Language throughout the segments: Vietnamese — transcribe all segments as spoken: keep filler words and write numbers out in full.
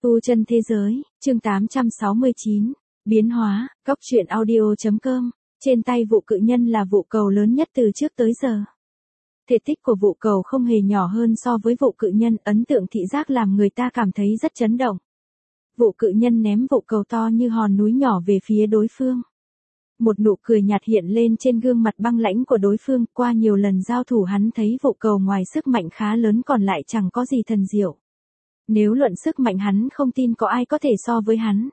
Tu chân thế giới, chương tám trăm sáu mươi chín, biến hóa, cốc truyện audio.com, trên tay vụ cự nhân là vụ cầu lớn nhất từ trước tới giờ. Thể tích của vụ cầu không hề nhỏ hơn so với vụ cự nhân, ấn tượng thị giác làm người ta cảm thấy rất chấn động. Vụ cự nhân ném vụ cầu to như hòn núi nhỏ về phía đối phương. Một nụ cười nhạt hiện lên trên gương mặt băng lãnh của đối phương, qua nhiều lần giao thủ hắn thấy vụ cầu ngoài sức mạnh khá lớn còn lại chẳng có gì thần diệu. Nếu luận sức mạnh hắn không tin có ai có thể so với hắn.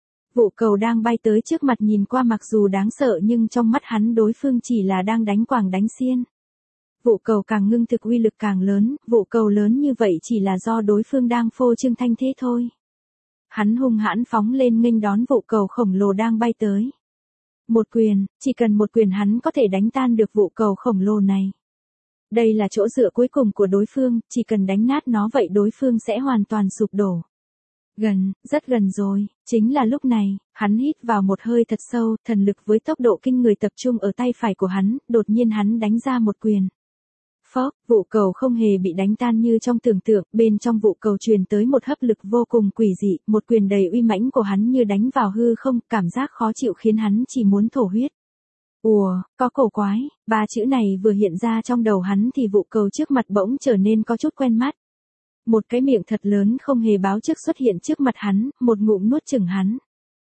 Vụ cầu đang bay tới trước mặt nhìn qua mặc dù đáng sợ nhưng trong mắt hắn đối phương chỉ là đang đánh quàng đánh xiên. Vụ cầu càng ngưng thực uy lực càng lớn, vụ cầu lớn như vậy chỉ là do đối phương đang phô trương thanh thế thôi. Hắn hung hãn phóng lên nghênh đón vụ cầu khổng lồ đang bay tới. Một quyền, chỉ cần một quyền hắn có thể đánh tan được vụ cầu khổng lồ này. Đây là chỗ dựa cuối cùng của đối phương, chỉ cần đánh nát nó vậy đối phương sẽ hoàn toàn sụp đổ. Gần, rất gần rồi, chính là lúc này, hắn hít vào một hơi thật sâu, thần lực với tốc độ kinh người tập trung ở tay phải của hắn, đột nhiên hắn đánh ra một quyền. Phốc, vụ cầu không hề bị đánh tan như trong tưởng tượng, bên trong vụ cầu truyền tới một hấp lực vô cùng quỷ dị, một quyền đầy uy mãnh của hắn như đánh vào hư không, cảm giác khó chịu khiến hắn chỉ muốn thổ huyết. Ùa, có cổ quái, ba chữ này vừa hiện ra trong đầu hắn thì vụ cầu trước mặt bỗng trở nên có chút quen mắt. Một cái miệng thật lớn không hề báo trước xuất hiện trước mặt hắn, một ngụm nuốt chửng hắn.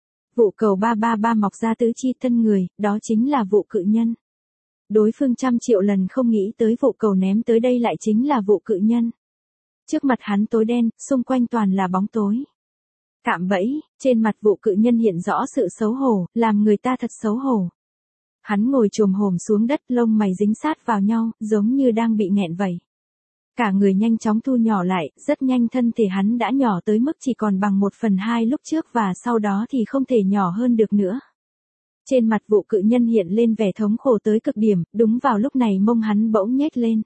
Vụ cầu ba ba ba mọc ra tứ chi thân người, đó chính là vụ cự nhân. Đối phương trăm triệu lần không nghĩ tới vụ cầu ném tới đây lại chính là vụ cự nhân. Trước mặt hắn tối đen, xung quanh toàn là bóng tối. Cạm bẫy, trên mặt vụ cự nhân hiện rõ sự xấu hổ, làm người ta thật xấu hổ. Hắn ngồi chồm hổm xuống đất, lông mày dính sát vào nhau, giống như đang bị nghẹn vậy. Cả người nhanh chóng thu nhỏ lại, rất nhanh thân thể hắn đã nhỏ tới mức chỉ còn bằng một phần hai lúc trước và sau đó thì không thể nhỏ hơn được nữa. Trên mặt vụ cự nhân hiện lên vẻ thống khổ tới cực điểm, đúng vào lúc này mông hắn bỗng nhếch lên.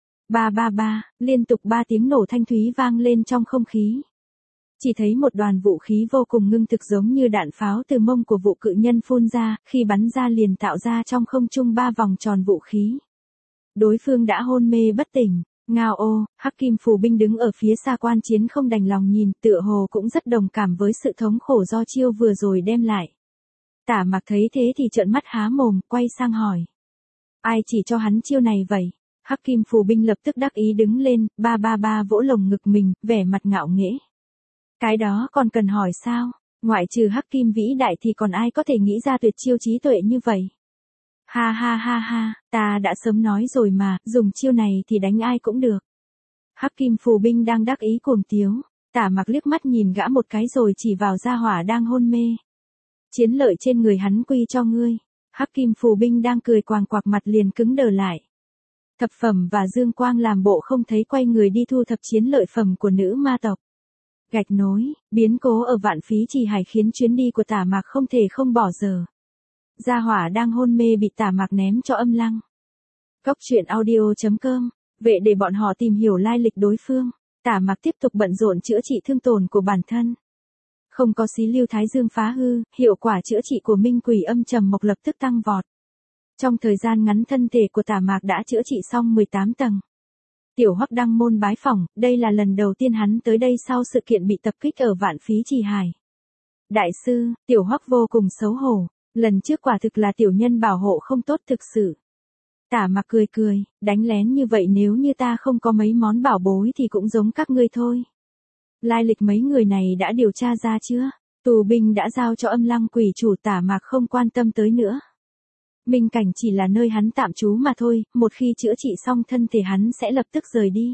Ba ba ba, liên tục ba tiếng nổ thanh thúy vang lên trong không khí. Chỉ thấy một đoàn vũ khí vô cùng ngưng thực giống như đạn pháo từ mông của vụ cự nhân phun ra, khi bắn ra liền tạo ra trong không trung ba vòng tròn vũ khí. Đối phương đã hôn mê bất tỉnh. Ngao ô, Hắc Kim Phù Binh đứng ở phía xa quan chiến không đành lòng nhìn, tựa hồ cũng rất đồng cảm với sự thống khổ do chiêu vừa rồi đem lại. Tả Mặc thấy thế thì trợn mắt há mồm, quay sang hỏi. Ai chỉ cho hắn chiêu này vậy? Hắc Kim Phù Binh lập tức đắc ý đứng lên, ba ba ba vỗ lồng ngực mình, vẻ mặt ngạo nghễ. Cái đó còn cần hỏi sao? Ngoại trừ Hắc Kim vĩ đại thì còn ai có thể nghĩ ra tuyệt chiêu trí tuệ như vậy? Ha ha ha ha, ta đã sớm nói rồi mà, dùng chiêu này thì đánh ai cũng được. Hắc Kim Phù Binh đang đắc ý cuồng tiếu, Tả Mặc liếc mắt nhìn gã một cái rồi chỉ vào gia hỏa đang hôn mê. Chiến lợi trên người hắn quy cho ngươi. Hắc Kim Phù Binh đang cười quàng quạc mặt liền cứng đờ lại. Thập phẩm và Dương Quang làm bộ không thấy, quay người đi thu thập chiến lợi phẩm của nữ ma tộc. Gạch nối, biến cố ở Vạn Phí Trì Hải khiến chuyến đi của Tả Mặc không thể không bỏ dở. Gia hỏa đang hôn mê bị Tả Mặc ném cho Âm Lăng. Cốc truyện audio.com, vệ để bọn họ tìm hiểu lai lịch đối phương. Tả Mặc tiếp tục bận rộn chữa trị thương tổn của bản thân. Không có xí lưu thái dương phá hư, hiệu quả chữa trị của minh quỷ âm trầm mộc lập tức tăng vọt. Trong thời gian ngắn thân thể của Tả Mặc đã chữa trị xong mười tám tầng. Tiểu Hoắc đăng môn bái phỏng, đây là lần đầu tiên hắn tới đây sau sự kiện bị tập kích ở Vạn Phí Trì Hải. Đại sư, Tiểu Hoắc vô cùng xấu hổ. Lần trước quả thực là tiểu nhân bảo hộ không tốt thực sự. Tả Mặc cười cười, đánh lén như vậy nếu như ta không có mấy món bảo bối thì cũng giống các ngươi thôi. Lai lịch mấy người này đã điều tra ra chưa? Tù binh đã giao cho Âm Lăng quỷ chủ, Tả Mặc không quan tâm tới nữa. Minh cảnh chỉ là nơi hắn tạm trú mà thôi, một khi chữa trị xong thân thể hắn sẽ lập tức rời đi.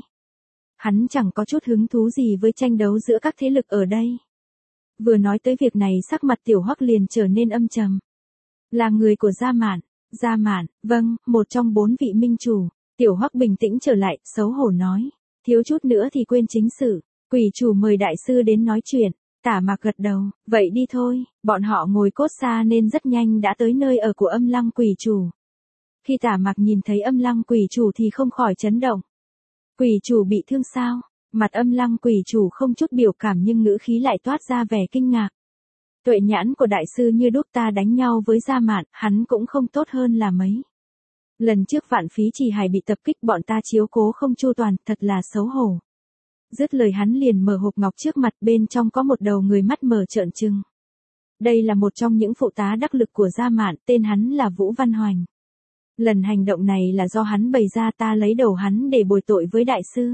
Hắn chẳng có chút hứng thú gì với tranh đấu giữa các thế lực ở đây. Vừa nói tới việc này sắc mặt Tiểu Hoắc liền trở nên âm trầm. Là người của Gia Mạn. Gia Mạn, vâng, một trong bốn vị minh chủ. Tiểu Hoắc bình tĩnh trở lại, xấu hổ nói. Thiếu chút nữa thì quên chính sự. Quỷ chủ mời đại sư đến nói chuyện. Tả Mặc gật đầu, vậy đi thôi. Bọn họ ngồi cốt xa nên rất nhanh đã tới nơi ở của Âm Lăng quỷ chủ. Khi Tả Mặc nhìn thấy Âm Lăng quỷ chủ thì không khỏi chấn động. Quỷ chủ bị thương sao? Mặt Âm Lăng quỷ chủ không chút biểu cảm nhưng ngữ khí lại toát ra vẻ kinh ngạc. Tuệ nhãn của đại sư như đúc, ta đánh nhau với Gia Mạn, hắn cũng không tốt hơn là mấy. Lần trước Vạn Phí Trì Hải bị tập kích bọn ta chiếu cố không chu toàn, thật là xấu hổ. Dứt lời hắn liền mở hộp ngọc trước mặt, bên trong có một đầu người mắt mở trợn trừng. Đây là một trong những phụ tá đắc lực của Gia Mạn, tên hắn là Vũ Văn Hoành. Lần hành động này là do hắn bày ra, ta lấy đầu hắn để bồi tội với đại sư.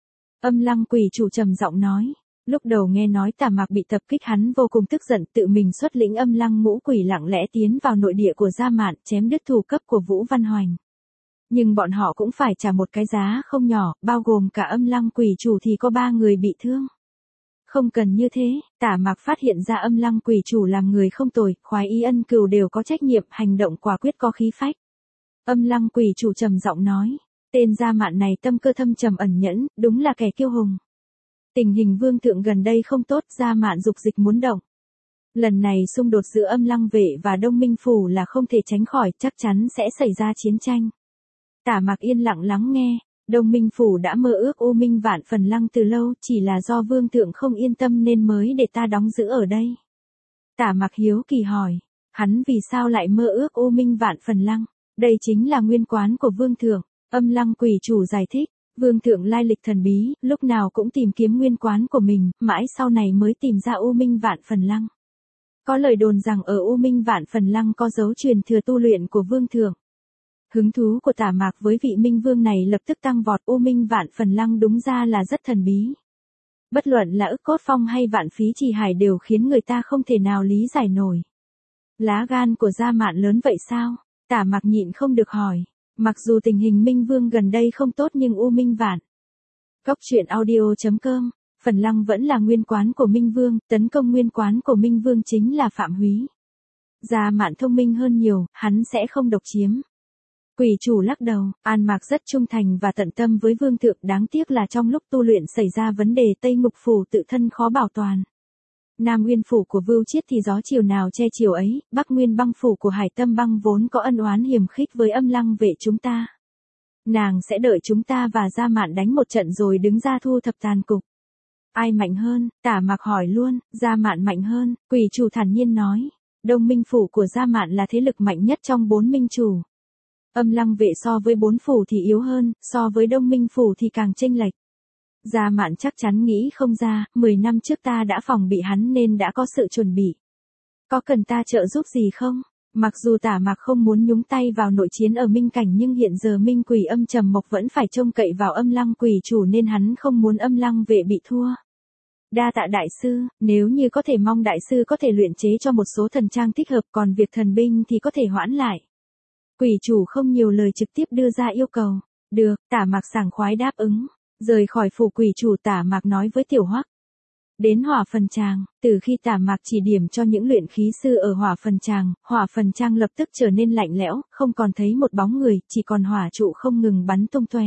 Âm Lăng Quỷ Chủ trầm giọng nói. Lúc đầu nghe nói Tả Mạc bị tập kích, hắn vô cùng tức giận, tự mình xuất lĩnh Âm Lăng ngũ quỷ lặng lẽ tiến vào nội địa của Gia Mạn, chém đứt thù cấp của Vũ Văn Hoành. Nhưng bọn họ cũng phải trả một cái giá không nhỏ, bao gồm cả Âm Lăng Quỷ Chủ thì có ba người bị thương. Không cần như thế, Tả Mạc phát hiện ra Âm Lăng Quỷ Chủ làm người không tồi, khoái ý ân cừu đều có trách nhiệm, hành động quả quyết có khí phách. Âm Lăng Quỷ Chủ trầm giọng nói, tên Gia Mạn này tâm cơ thâm trầm ẩn nhẫn, đúng là kẻ kiêu hùng. Tình hình vương thượng gần đây không tốt, Gia Mạn dục dịch muốn động. Lần này xung đột giữa Âm Lăng vệ và Đông Minh phủ là không thể tránh khỏi, chắc chắn sẽ xảy ra chiến tranh. Tả Mạc yên lặng lắng nghe, Đông Minh phủ đã mơ ước U Minh Vạn Phần Lăng từ lâu, chỉ là do vương thượng không yên tâm nên mới để ta đóng giữ ở đây. Tả Mạc hiếu kỳ hỏi, hắn vì sao lại mơ ước U Minh Vạn Phần Lăng? Đây chính là nguyên quán của vương thượng. Âm Lăng Quỷ Chủ giải thích, vương thượng lai lịch thần bí, lúc nào cũng tìm kiếm nguyên quán của mình, mãi sau này mới tìm ra U Minh Vạn Phần Lăng. Có lời đồn rằng ở U Minh Vạn Phần Lăng có dấu truyền thừa tu luyện của vương thượng. Hứng thú của Tả Mạc với vị minh vương này lập tức tăng vọt. U Minh Vạn Phần Lăng đúng ra là rất thần bí. Bất luận là Ức Cốt Phong hay Vạn Phí Trì Hải đều khiến người ta không thể nào lý giải nổi. Lá gan của Gia Mạn lớn vậy sao? Tả Mạc nhịn không được hỏi. Mặc dù tình hình Minh Vương gần đây không tốt nhưng U Minh Vạn Cốc truyện audio chấm com, Phần Lăng vẫn là nguyên quán của Minh Vương, tấn công nguyên quán của Minh Vương chính là Phạm Húy. Gia Mạn thông minh hơn nhiều, hắn sẽ không độc chiếm. Quỷ Chủ lắc đầu, An Mạc rất trung thành và tận tâm với vương thượng, đáng tiếc là trong lúc tu luyện xảy ra vấn đề, Tây Ngục phủ tự thân khó bảo toàn. Nam Nguyên phủ của Vưu Chiết thì gió chiều nào che chiều ấy, Bắc Nguyên băng phủ của Hải Tâm Băng vốn có ân oán hiềm khích với Âm Lăng vệ chúng ta. Nàng sẽ đợi chúng ta và Gia Mạn đánh một trận rồi đứng ra thu thập tàn cục. Ai mạnh hơn? Tả Mạc hỏi luôn. Gia Mạn mạnh hơn, Quỷ Chủ thản nhiên nói. Đông Minh phủ của Gia Mạn là thế lực mạnh nhất trong bốn minh chủ. Âm Lăng vệ so với bốn phủ thì yếu hơn, so với Đông Minh phủ thì càng chênh lệch. Gia Mạn chắc chắn nghĩ không ra, mười năm trước ta đã phòng bị hắn nên đã có sự chuẩn bị. Có cần ta trợ giúp gì không? Mặc dù Tả Mạc không muốn nhúng tay vào nội chiến ở Minh Cảnh nhưng hiện giờ Minh Quỷ Âm Trầm Mộc vẫn phải trông cậy vào Âm Lăng Quỷ Chủ nên hắn không muốn Âm Lăng vệ bị thua. Đa tạ đại sư, nếu như có thể mong đại sư có thể luyện chế cho một số thần trang thích hợp, còn việc thần binh thì có thể hoãn lại. Quỷ Chủ không nhiều lời trực tiếp đưa ra yêu cầu. Được, Tả Mạc sảng khoái đáp ứng. Rời khỏi phủ Quỷ Chủ, Tả Mạc nói với Tiểu Hoắc. Đến Hỏa Phần Tràng, từ khi Tả Mạc chỉ điểm cho những luyện khí sư ở Hỏa Phần Tràng, Hỏa Phần Tràng lập tức trở nên lạnh lẽo, không còn thấy một bóng người, chỉ còn hỏa trụ không ngừng bắn tung tóe.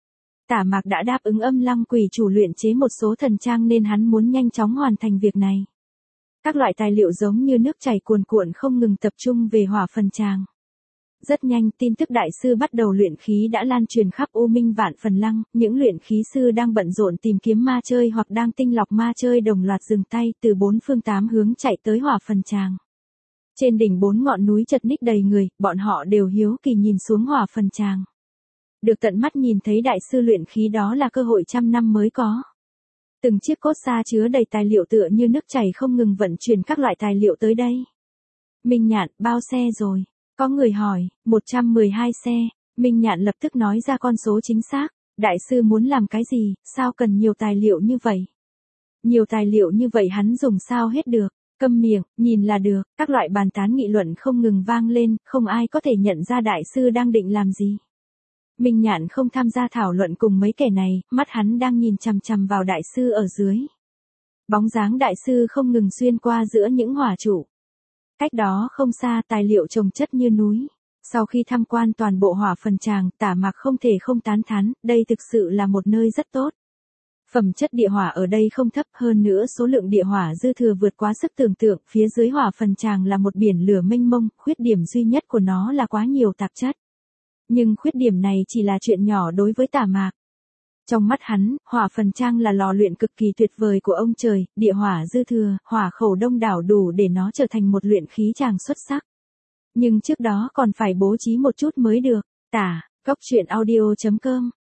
Tả Mạc đã đáp ứng Âm Lăng Quỷ Chủ luyện chế một số thần trang nên hắn muốn nhanh chóng hoàn thành việc này. Các loại tài liệu giống như nước chảy cuồn cuộn không ngừng tập trung về Hỏa Phần Tràng. Rất nhanh, tin tức đại sư bắt đầu luyện khí đã lan truyền khắp U Minh Vạn Phần Lăng, những luyện khí sư đang bận rộn tìm kiếm ma chơi hoặc đang tinh lọc ma chơi đồng loạt dừng tay, từ bốn phương tám hướng chạy tới Hỏa Phần Tràng. Trên đỉnh bốn ngọn núi chật ních đầy người, bọn họ đều hiếu kỳ nhìn xuống Hỏa Phần Tràng. Được tận mắt nhìn thấy đại sư luyện khí đó là cơ hội trăm năm mới có. Từng chiếc cốt xa chứa đầy tài liệu tựa như nước chảy không ngừng vận chuyển các loại tài liệu tới đây. Minh Nhạn, bao xe rồi? Có người hỏi. một trăm mười hai xe. Minh Nhạn lập tức nói ra con số chính xác. Đại sư muốn làm cái gì, sao cần nhiều tài liệu như vậy? Nhiều tài liệu như vậy hắn dùng sao hết được? Câm miệng, nhìn là được. Các loại bàn tán nghị luận không ngừng vang lên, không ai có thể nhận ra đại sư đang định làm gì. Minh Nhạn không tham gia thảo luận cùng mấy kẻ này, mắt hắn đang nhìn chằm chằm vào đại sư ở dưới. Bóng dáng đại sư không ngừng xuyên qua giữa những hỏa trụ. Cách đó không xa, tài liệu chồng chất như núi. Sau khi tham quan toàn bộ Hỏa Phần Tràng, Tả Mạc không thể không tán thán, đây thực sự là một nơi rất tốt. Phẩm chất địa hỏa ở đây không thấp, hơn nữa số lượng địa hỏa dư thừa vượt quá sức tưởng tượng, phía dưới Hỏa Phần Tràng là một biển lửa mênh mông, khuyết điểm duy nhất của nó là quá nhiều tạp chất. Nhưng khuyết điểm này chỉ là chuyện nhỏ đối với Tả Mạc. Trong mắt hắn, Hỏa Phần Tràng là lò luyện cực kỳ tuyệt vời của ông trời, địa hỏa dư thừa, hỏa khẩu đông đảo đủ để nó trở thành một luyện khí tràng xuất sắc. Nhưng trước đó còn phải bố trí một chút mới được. Tả, Cốc truyện audio chấm com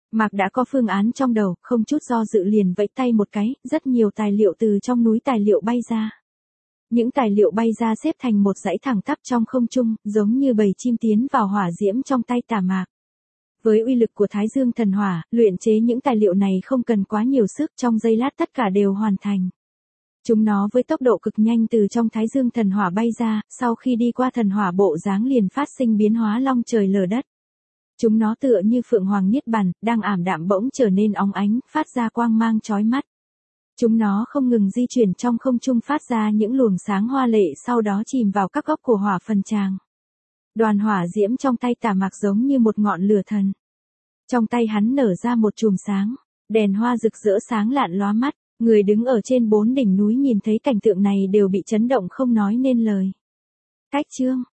Mạc đã có phương án trong đầu, không chút do dự liền vẫy tay một cái, rất nhiều tài liệu từ trong núi tài liệu bay ra. Những tài liệu bay ra xếp thành một dãy thẳng tắp trong không trung, giống như bầy chim tiến vào hỏa diễm trong tay Tả Mạc. Với uy lực của Thái Dương thần hỏa, luyện chế những tài liệu này không cần quá nhiều sức, trong giây lát tất cả đều hoàn thành. Chúng nó với tốc độ cực nhanh từ trong Thái Dương thần hỏa bay ra, sau khi đi qua thần hỏa bộ dáng liền phát sinh biến hóa long trời lở đất. Chúng nó tựa như phượng hoàng niết bàn, đang ảm đạm bỗng trở nên óng ánh, phát ra quang mang chói mắt. Chúng nó không ngừng di chuyển trong không trung phát ra những luồng sáng hoa lệ sau đó chìm vào các góc của hỏa phần tràng. Đoàn hỏa diễm trong tay Tả Mạc giống như một ngọn lửa thần. Trong tay hắn nở ra một chùm sáng, đèn hoa rực rỡ sáng lạn lóa mắt, người đứng ở trên bốn đỉnh núi nhìn thấy cảnh tượng này đều bị chấn động không nói nên lời. Cách chương